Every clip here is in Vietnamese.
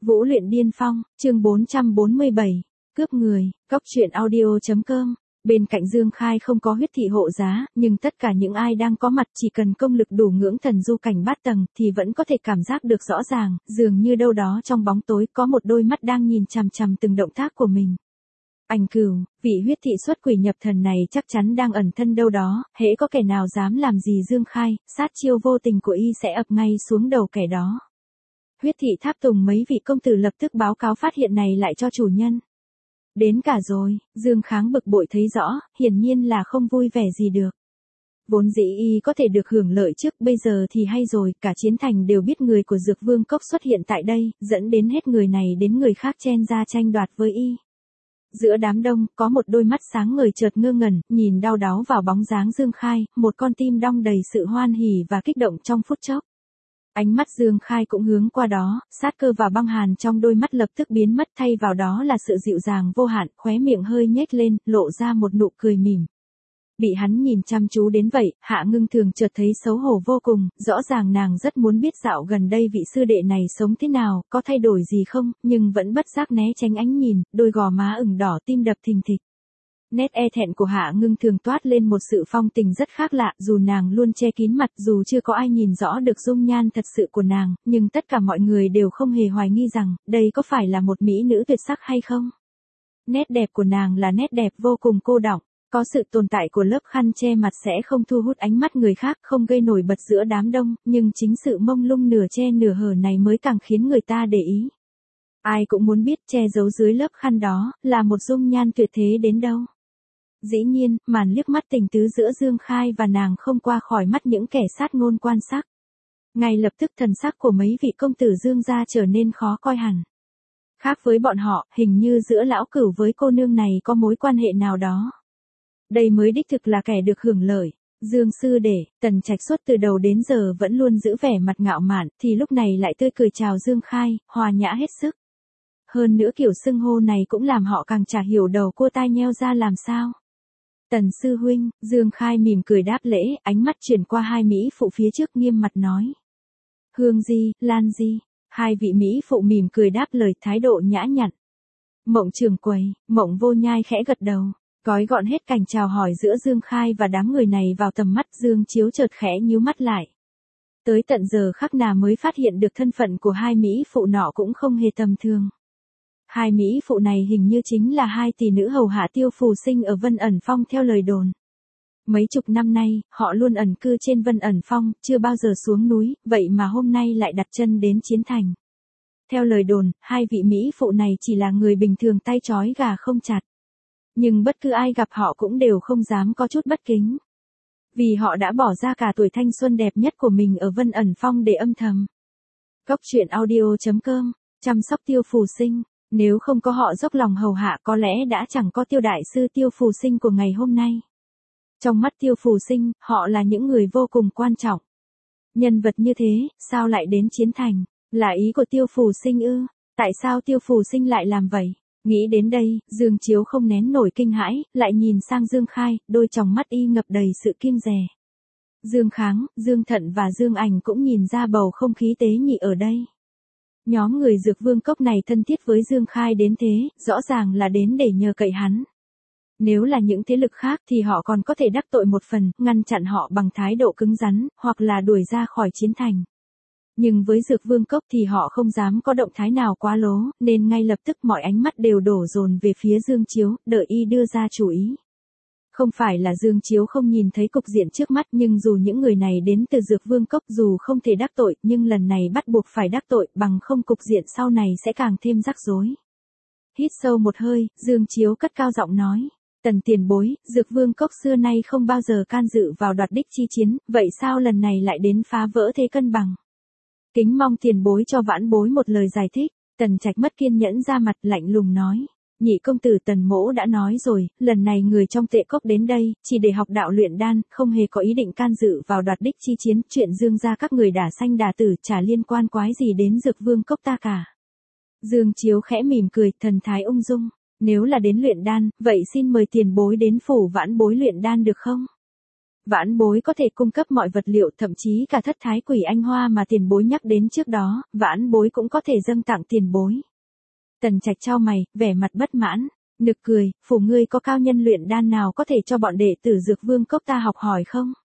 Vũ luyện điên phong, chương 447, cướp người, cóc truyện audio.com. Bên cạnh Dương Khai không có huyết thị hộ giá, nhưng tất cả những ai đang có mặt chỉ cần công lực đủ ngưỡng thần du cảnh bát tầng thì vẫn có thể cảm giác được rõ ràng, dường như đâu đó trong bóng tối có một đôi mắt đang nhìn chằm chằm từng động tác của mình. Ảnh Cửu, vị huyết thị xuất quỷ nhập thần này chắc chắn đang ẩn thân đâu đó, hễ có kẻ nào dám làm gì Dương Khai, sát chiêu vô tình của y sẽ ập ngay xuống đầu kẻ đó. Huyết thị tháp tùng mấy vị công tử lập tức báo cáo phát hiện này lại cho chủ nhân. Đến cả rồi, Dương Kháng bực bội thấy rõ, hiển nhiên là không vui vẻ gì được. Vốn dĩ y có thể được hưởng lợi trước, bây giờ thì hay rồi, cả chiến thành đều biết người của Dược Vương Cốc xuất hiện tại đây, dẫn đến hết người này đến người khác chen ra tranh đoạt với y. Giữa đám đông, có một đôi mắt sáng ngời chợt ngơ ngẩn, nhìn đau đáu vào bóng dáng Dương Khai, một con tim đong đầy sự hoan hỉ và kích động trong phút chốc. Ánh mắt Dương Khai cũng hướng qua đó, sát cơ và băng hàn trong đôi mắt lập tức biến mất, thay vào đó là sự dịu dàng vô hạn, khóe miệng hơi nhếch lên, lộ ra một nụ cười mỉm. Bị hắn nhìn chăm chú đến vậy, Hạ Ngưng Thường chợt thấy xấu hổ vô cùng, rõ ràng nàng rất muốn biết dạo gần đây vị sư đệ này sống thế nào, có thay đổi gì không, nhưng vẫn bất giác né tránh ánh nhìn, đôi gò má ửng đỏ, tim đập thình thịch. Nét e thẹn của Hạ Ngưng Thường toát lên một sự phong tình rất khác lạ, dù nàng luôn che kín mặt, dù chưa có ai nhìn rõ được dung nhan thật sự của nàng, nhưng tất cả mọi người đều không hề hoài nghi rằng, đây có phải là một mỹ nữ tuyệt sắc hay không. Nét đẹp của nàng là nét đẹp vô cùng cô đọng, có sự tồn tại của lớp khăn che mặt sẽ không thu hút ánh mắt người khác, không gây nổi bật giữa đám đông, nhưng chính sự mông lung nửa che nửa hở này mới càng khiến người ta để ý. Ai cũng muốn biết che giấu dưới lớp khăn đó, là một dung nhan tuyệt thế đến đâu. Dĩ nhiên, màn liếc mắt tình tứ giữa Dương Khai và nàng không qua khỏi mắt những kẻ sát ngôn quan sát. Ngay lập tức thần sắc của mấy vị công tử Dương gia trở nên khó coi hẳn. Khác với bọn họ, hình như giữa lão cửu với cô nương này có mối quan hệ nào đó. Đây mới đích thực là kẻ được hưởng lợi. Dương sư đệ, Tần Trạch suốt từ đầu đến giờ vẫn luôn giữ vẻ mặt ngạo mạn, thì lúc này lại tươi cười chào Dương Khai, hòa nhã hết sức. Hơn nữa kiểu xưng hô này cũng làm họ càng chả hiểu đầu cua tai nheo ra làm sao. Tần sư huynh, Dương Khai mỉm cười đáp lễ, ánh mắt chuyển qua hai mỹ phụ phía trước nghiêm mặt nói. Hương Di, Lan Di, hai vị mỹ phụ mỉm cười đáp lời, thái độ nhã nhặn. Mộng Trường Quầy, Mộng Vô Nhai khẽ gật đầu, gói gọn hết cảnh chào hỏi giữa Dương Khai và đám người này vào tầm mắt. Dương Chiếu chợt khẽ nhíu mắt lại. Tới tận giờ khắc nào mới phát hiện được thân phận của hai mỹ phụ nọ cũng không hề tầm thường. Hai mỹ phụ này hình như chính là hai tỷ nữ hầu hạ Tiêu Phù Sinh ở Vân Ẩn Phong theo lời đồn. Mấy chục năm nay, họ luôn ẩn cư trên Vân Ẩn Phong, chưa bao giờ xuống núi, vậy mà hôm nay lại đặt chân đến chiến thành. Theo lời đồn, hai vị mỹ phụ này chỉ là người bình thường tay trói gà không chặt. Nhưng bất cứ ai gặp họ cũng đều không dám có chút bất kính. Vì họ đã bỏ ra cả tuổi thanh xuân đẹp nhất của mình ở Vân Ẩn Phong để âm thầm. Cóc truyện audio.com, chăm sóc Tiêu Phù Sinh. Nếu không có họ dốc lòng hầu hạ có lẽ đã chẳng có Tiêu đại sư Tiêu Phù Sinh của ngày hôm nay. Trong mắt Tiêu Phù Sinh, họ là những người vô cùng quan trọng. Nhân vật như thế, sao lại đến chiến thành? Là ý của Tiêu Phù Sinh ư? Tại sao Tiêu Phù Sinh lại làm vậy? Nghĩ đến đây, Dương Chiếu không nén nổi kinh hãi, lại nhìn sang Dương Khai, đôi tròng mắt y ngập đầy sự kiêng dè. Dương Kháng, Dương Thận và Dương Ảnh cũng nhìn ra bầu không khí tế nhị ở đây. Nhóm người Dược Vương Cốc này thân thiết với Dương Khai đến thế, rõ ràng là đến để nhờ cậy hắn. Nếu là những thế lực khác thì họ còn có thể đắc tội một phần, ngăn chặn họ bằng thái độ cứng rắn, hoặc là đuổi ra khỏi chiến thành. Nhưng với Dược Vương Cốc thì họ không dám có động thái nào quá lố, nên ngay lập tức mọi ánh mắt đều đổ dồn về phía Dương Chiếu, đợi y đưa ra chủ ý. Không phải là Dương Chiếu không nhìn thấy cục diện trước mắt, nhưng dù những người này đến từ Dược Vương Cốc dù không thể đắc tội, nhưng lần này bắt buộc phải đắc tội, bằng không cục diện sau này sẽ càng thêm rắc rối. Hít sâu một hơi, Dương Chiếu cất cao giọng nói. Tần tiền bối, Dược Vương Cốc xưa nay không bao giờ can dự vào đoạt đích chi chiến, vậy sao lần này lại đến phá vỡ thế cân bằng? Kính mong tiền bối cho vãn bối một lời giải thích. Tần Trạch mất kiên nhẫn ra mặt lạnh lùng nói. Nhị công tử Tần mỗ đã nói rồi, lần này người trong Tệ Cốc đến đây, chỉ để học đạo luyện đan, không hề có ý định can dự vào đoạt đích chi chiến, chuyện Dương gia các người đả sanh đả tử chả liên quan quái gì đến Dược Vương Cốc ta cả. Dương Chiếu khẽ mỉm cười, thần thái ung dung, nếu là đến luyện đan, vậy xin mời tiền bối đến phủ vãn bối luyện đan được không? Vãn bối có thể cung cấp mọi vật liệu, thậm chí cả thất thái quỷ anh hoa mà tiền bối nhắc đến trước đó, vãn bối cũng có thể dâng tặng tiền bối. Tần Trạch chau mày, vẻ mặt bất mãn, nực cười, phủ ngươi có cao nhân luyện đan nào có thể cho bọn đệ tử Dược Vương Cốc ta học hỏi không?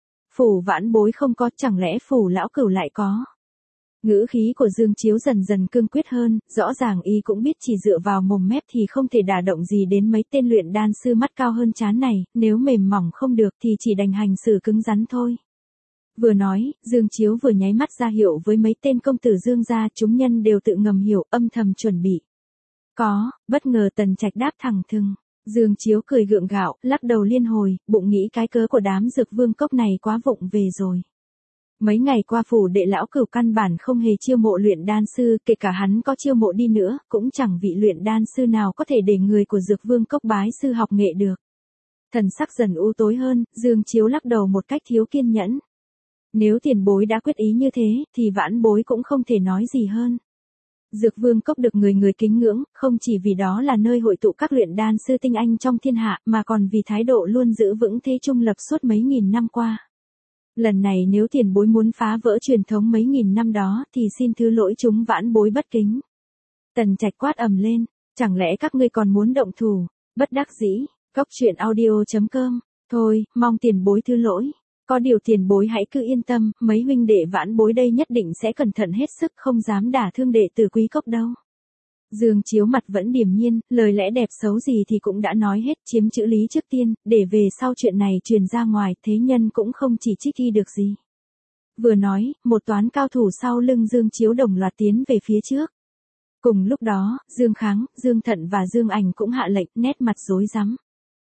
Phủ vãn bối không có, chẳng lẽ phủ lão cửu lại có? Ngữ khí của Dương Chiếu dần dần cương quyết hơn, rõ ràng y cũng biết chỉ dựa vào mồm mép thì không thể đả động gì đến mấy tên luyện đan sư mắt cao hơn trán này, nếu mềm mỏng không được thì chỉ đành hành xử cứng rắn thôi. Vừa nói, Dương Chiếu vừa nháy mắt ra hiệu với mấy tên công tử Dương gia, chúng nhân đều tự ngầm hiểu, âm thầm chuẩn bị. Có, bất ngờ Tần Trạch đáp thẳng thừng. Dương Chiếu cười gượng gạo, lắc đầu liên hồi, bụng nghĩ cái cớ của đám Dược Vương Cốc này quá vụng về rồi. Mấy ngày qua phủ đệ lão cửu căn bản không hề chiêu mộ luyện đan sư, kể cả hắn có chiêu mộ đi nữa, cũng chẳng vị luyện đan sư nào có thể để người của Dược Vương Cốc bái sư học nghệ được. Thần sắc dần u tối hơn, Dương Chiếu lắc đầu một cách thiếu kiên nhẫn. Nếu tiền bối đã quyết ý như thế, thì vãn bối cũng không thể nói gì hơn. Dược Vương Cốc được người người kính ngưỡng, không chỉ vì đó là nơi hội tụ các luyện đan sư tinh anh trong thiên hạ, mà còn vì thái độ luôn giữ vững thế trung lập suốt mấy nghìn năm qua. Lần này nếu tiền bối muốn phá vỡ truyền thống mấy nghìn năm đó, thì xin thứ lỗi chúng vãn bối bất kính. Tần Trạch quát ầm lên, chẳng lẽ các ngươi còn muốn động thủ? Bất đắc dĩ, coctruyện.audio.com, thôi, mong tiền bối thứ lỗi. Có điều tiền bối hãy cứ yên tâm, mấy huynh đệ vãn bối đây nhất định sẽ cẩn thận hết sức, không dám đả thương đệ tử Quý Cốc đâu. Dương Chiếu mặt vẫn điềm nhiên, lời lẽ đẹp xấu gì thì cũng đã nói hết, chiếm chữ lý trước tiên, để về sau chuyện này truyền ra ngoài, thế nhân cũng không chỉ trích y được gì. Vừa nói, một toán cao thủ sau lưng Dương Chiếu đồng loạt tiến về phía trước. Cùng lúc đó, Dương Kháng, Dương Thận và Dương Ảnh cũng hạ lệnh, nét mặt rối rắm.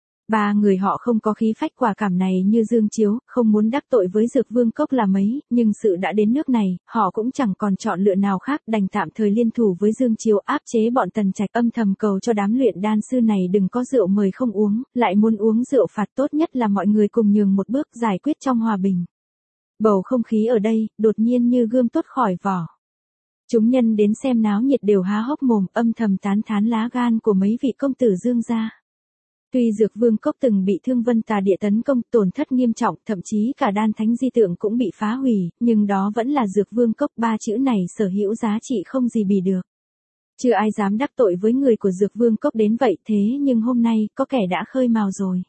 Ba người họ không có khí phách quả cảm này như Dương Chiếu, không muốn đắc tội với Dược Vương Cốc là mấy, nhưng sự đã đến nước này, họ cũng chẳng còn chọn lựa nào khác, đành tạm thời liên thủ với Dương Chiếu áp chế bọn Tần Trạch, âm thầm cầu cho đám luyện đan sư này đừng có rượu mời không uống, lại muốn uống rượu phạt, tốt nhất là mọi người cùng nhường một bước, giải quyết trong hòa bình. Bầu không khí ở đây, đột nhiên như gươm tuốt khỏi vỏ. Chúng nhân đến xem náo nhiệt đều há hốc mồm, âm thầm tán thán lá gan của mấy vị công tử Dương gia. Tuy Dược Vương Cốc từng bị Thương Vân Tà Địa tấn công, tổn thất nghiêm trọng, thậm chí cả đan thánh di tượng cũng bị phá hủy, nhưng đó vẫn là Dược Vương Cốc, ba chữ này sở hữu giá trị không gì bì được. Chưa ai dám đắc tội với người của Dược Vương Cốc đến vậy, thế nhưng hôm nay, có kẻ đã khơi mào rồi.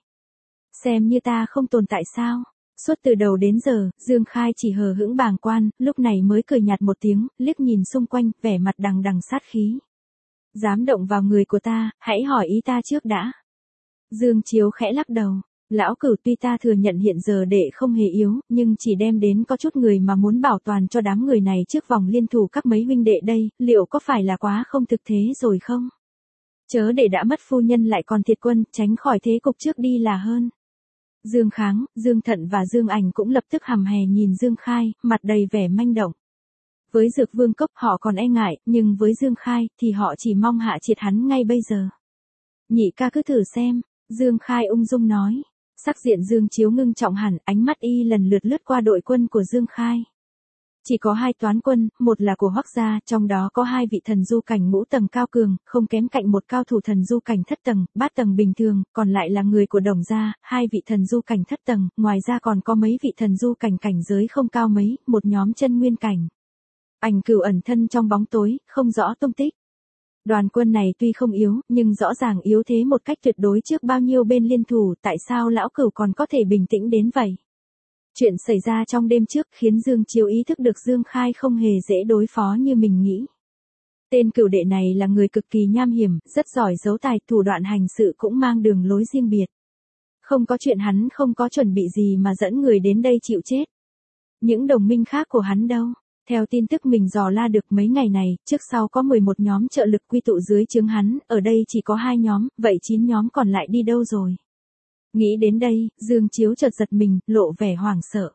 Xem như ta không tồn tại sao? Suốt từ đầu đến giờ, Dương Khai chỉ hờ hững bàng quan, lúc này mới cười nhạt một tiếng, liếc nhìn xung quanh, vẻ mặt đằng đằng sát khí. Dám động vào người của ta, hãy hỏi ý ta trước đã. Dương Chiếu khẽ lắc đầu, lão cửu, tuy ta thừa nhận hiện giờ đệ không hề yếu, nhưng chỉ đem đến có chút người mà muốn bảo toàn cho đám người này trước vòng liên thủ các mấy huynh đệ đây, liệu có phải là quá không thực thế rồi không? Chớ để đã mất phu nhân lại còn thiệt quân, tránh khỏi thế cục trước đi là hơn. Dương Kháng, Dương Thận và Dương Ảnh cũng lập tức hằm hè nhìn Dương Khai, mặt đầy vẻ manh động. Với Dược Vương Cốc họ còn e ngại, nhưng với Dương Khai thì họ chỉ mong hạ triệt hắn ngay bây giờ. Nhị ca cứ thử xem. Dương Khai ung dung nói. Sắc diện Dương Chiếu ngưng trọng hẳn, ánh mắt y lần lượt lướt qua đội quân của Dương Khai. Chỉ có hai toán quân, một là của Hoắc gia, trong đó có hai vị thần du cảnh ngũ tầng cao cường, không kém cạnh một cao thủ thần du cảnh thất tầng, bát tầng bình thường, còn lại là người của Đồng gia, hai vị thần du cảnh thất tầng, ngoài ra còn có mấy vị thần du cảnh cảnh giới không cao mấy, một nhóm chân nguyên cảnh. Ảnh Cửu ẩn thân trong bóng tối, không rõ tung tích. Đoàn quân này tuy không yếu, nhưng rõ ràng yếu thế một cách tuyệt đối trước bao nhiêu bên liên thủ, tại sao lão Cửu còn có thể bình tĩnh đến vậy? Chuyện xảy ra trong đêm trước khiến Dương Chiếu ý thức được Dương Khai không hề dễ đối phó như mình nghĩ. Tên Cửu đệ này là người cực kỳ nham hiểm, rất giỏi giấu tài, thủ đoạn hành sự cũng mang đường lối riêng biệt. Không có chuyện hắn không có chuẩn bị gì mà dẫn người đến đây chịu chết. Những đồng minh khác của hắn đâu? Theo tin tức mình dò la được mấy ngày này, trước sau có 11 nhóm trợ lực quy tụ dưới trướng hắn, ở đây chỉ có 2 nhóm, vậy 9 nhóm còn lại đi đâu rồi? Nghĩ đến đây, Dương Chiếu chợt giật mình, lộ vẻ hoảng sợ.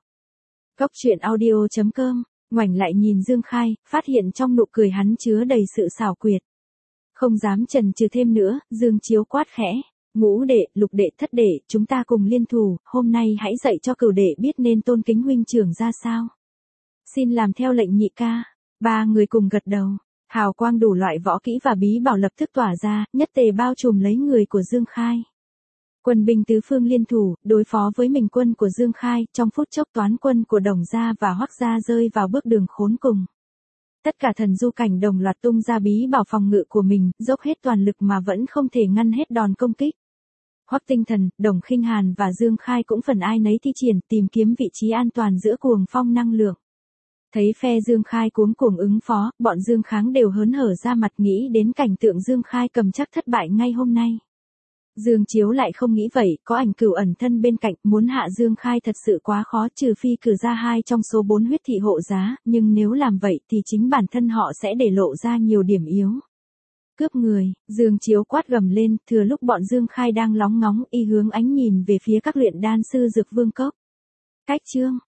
Coctruyện.audio.com, ngoảnh lại nhìn Dương Khai, phát hiện trong nụ cười hắn chứa đầy sự xảo quyệt. Không dám chần chừ thêm nữa, Dương Chiếu quát khẽ. Ngũ đệ, lục đệ, thất đệ, chúng ta cùng liên thủ, hôm nay hãy dạy cho Cửu đệ biết nên tôn kính huynh trưởng ra sao. Xin làm theo lệnh nhị ca. Ba người cùng gật đầu. Hào quang đủ loại võ kỹ và bí bảo lập tức tỏa ra, nhất tề bao trùm lấy người của Dương Khai. Quân binh tứ phương liên thủ, đối phó với mình quân của Dương Khai, trong phút chốc toán quân của Đồng gia và Hoắc gia rơi vào bước đường khốn cùng. Tất cả thần du cảnh đồng loạt tung ra bí bảo phòng ngự của mình, dốc hết toàn lực mà vẫn không thể ngăn hết đòn công kích. Hoắc Tinh Thần, Đồng Khinh Hàn và Dương Khai cũng phần ai nấy thi triển tìm kiếm vị trí an toàn giữa cuồng phong năng lượng. Thấy phe Dương Khai cuống cuồng ứng phó, bọn Dương Kháng đều hớn hở ra mặt nghĩ đến cảnh tượng Dương Khai cầm chắc thất bại ngay hôm nay. Dương Chiếu lại không nghĩ vậy, có Ảnh Cửu ẩn thân bên cạnh, muốn hạ Dương Khai thật sự quá khó, trừ phi cử ra 2 trong số 4 huyết thị hộ giá, nhưng nếu làm vậy thì chính bản thân họ sẽ để lộ ra nhiều điểm yếu. Cướp người, Dương Chiếu quát gầm lên, thừa lúc bọn Dương Khai đang lóng ngóng y hướng ánh nhìn về phía các luyện đan sư Dược Vương Cốc. Cách chương